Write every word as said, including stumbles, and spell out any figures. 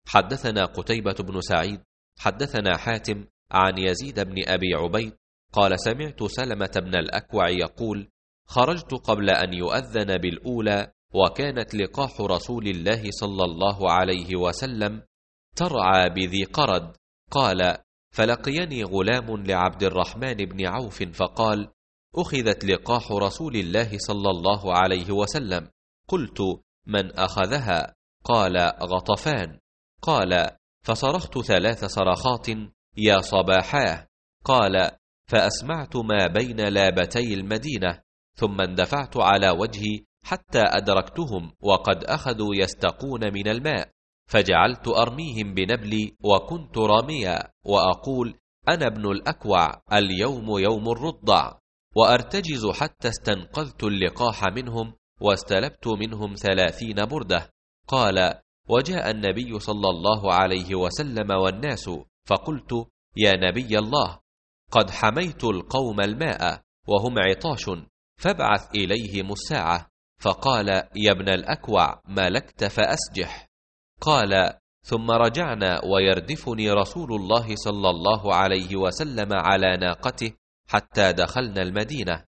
حدثنا قتيبة بن سعيد حدثنا حاتم عن يزيد بن أبي عبيد قال سمعت سلمة بن الأكوع يقول خرجت قبل أن يؤذن بالأولى وكانت لقاح رسول الله صلى الله عليه وسلم ترعى بذي قرد. قال فلقيني غلام لعبد الرحمن بن عوف فقال أخذت لقاح رسول الله صلى الله عليه وسلم. قلت من أخذها؟ قال غطفان. قال فصرخت ثلاث صرخات يا صباحاه. قال فأسمعت ما بين لابتي المدينة ثم اندفعت على وجهي حتى أدركتهم وقد أخذوا يستقون من الماء، فجعلت أرميهم بنبلي وكنت راميا وأقول أنا ابن الأكوع اليوم يوم الرضع، وأرتجز حتى استنقذت اللقاح منهم واستلبت منهم ثلاثين بردة. قال وجاء النبي صلى الله عليه وسلم والناس فقلت يا نبي الله قد حميت القوم الماء وهم عطاش فابعث إليهم الساعة. فقال يا ابن الأكوع ما لكت فأسجح. قال ثم رجعنا ويردفني رسول الله صلى الله عليه وسلم على ناقته حتى دخلنا المدينة،